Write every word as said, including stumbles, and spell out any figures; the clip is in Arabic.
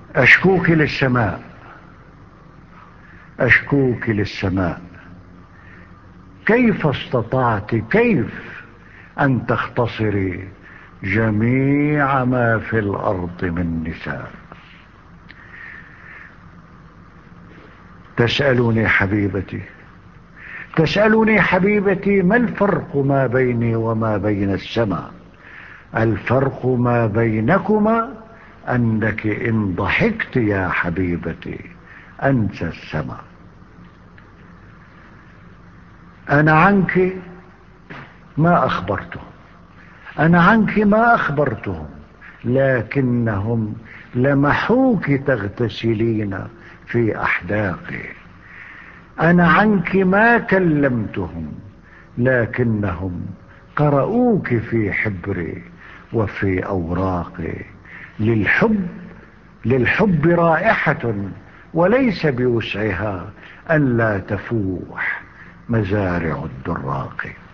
أشكوك للسماء، أشكوك للسماء، كيف استطعت كيف أن تختصري جميع ما في الأرض من نساء؟ تسألني حبيبتي تسألني حبيبتي ما الفرق ما بيني وما بين السماء؟ الفرق ما بينكما أنك إن ضحكت يا حبيبتي أنت السماء. أنا عنك ما أخبرتهم أنا عنك ما أخبرتهم لكنهم لمحوك تغتسلين في أحداقي. أنا عنك ما كلمتهم لكنهم قرؤوك في حبري وفي أوراقي. للحب للحب رائحة وليس بوسعها أن لا تفوح مزارع الدراق.